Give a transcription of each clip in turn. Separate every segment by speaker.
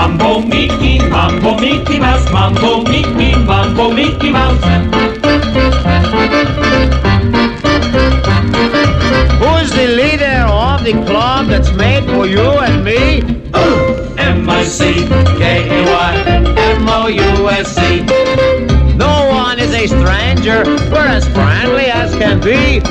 Speaker 1: Mambo Mickey Mouse, Mambo Mickey Mouse.
Speaker 2: Who's the leader of the club that's made for you and me?
Speaker 1: M-I-C-K-E-Y, M-O-U-S-E.
Speaker 2: No one is a stranger, we're as friendly as can be.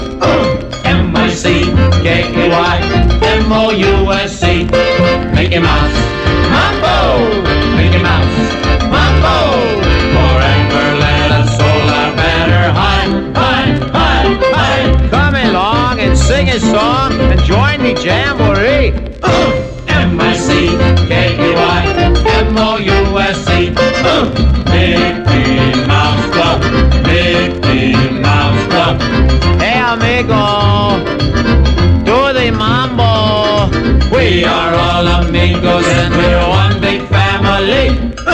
Speaker 1: M-I-C-K-E-Y, M-O-U-S-E. Mickey Mouse, Mambo, Mickey Mouse, Mambo. Forever let us hold our banner high, high, high, high.
Speaker 2: Come along and sing a song and join the jamboree.
Speaker 1: M-I-C-K-E-Y, M-O-U-S-E. Mickey Mouse Club, Mickey Mouse Club.
Speaker 2: Hey amigo, do the mambo.
Speaker 1: We are all amigos and we're one big family.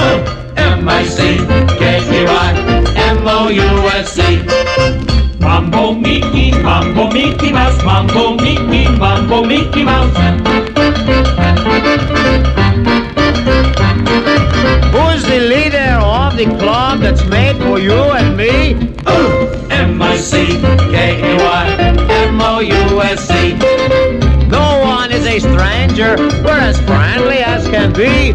Speaker 1: M-I-C-K-E-Y, M-O-U-S-E. Mambo Mickey Mouse, Mambo Mickey Mouse.
Speaker 2: Who's the leader of the club that's made for you and me?
Speaker 1: M-I-C-K-E-Y, M-O-U-S-E.
Speaker 2: No one is a stranger, we're as friendly as can be.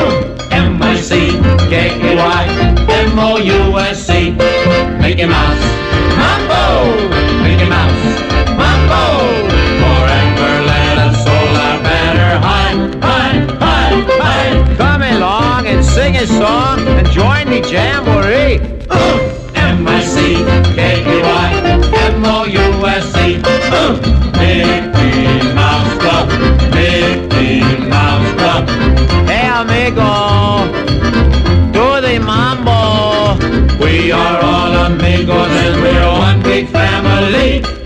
Speaker 1: M-I-C-K-E-Y, M-O-U-S-E. Mickey Mouse, Mambo, Mickey Mouse, Mambo. Forever let us hold our banner high, high, high, high.
Speaker 2: Come along and sing a song and join the jamboree.
Speaker 1: M-I-C-K-E-Y, M-O-U-S-E. Mickey Mouse Club, Mickey Mouse Club.
Speaker 2: Hey amigo, do the mambo.
Speaker 1: We are all amigos and we're one big family.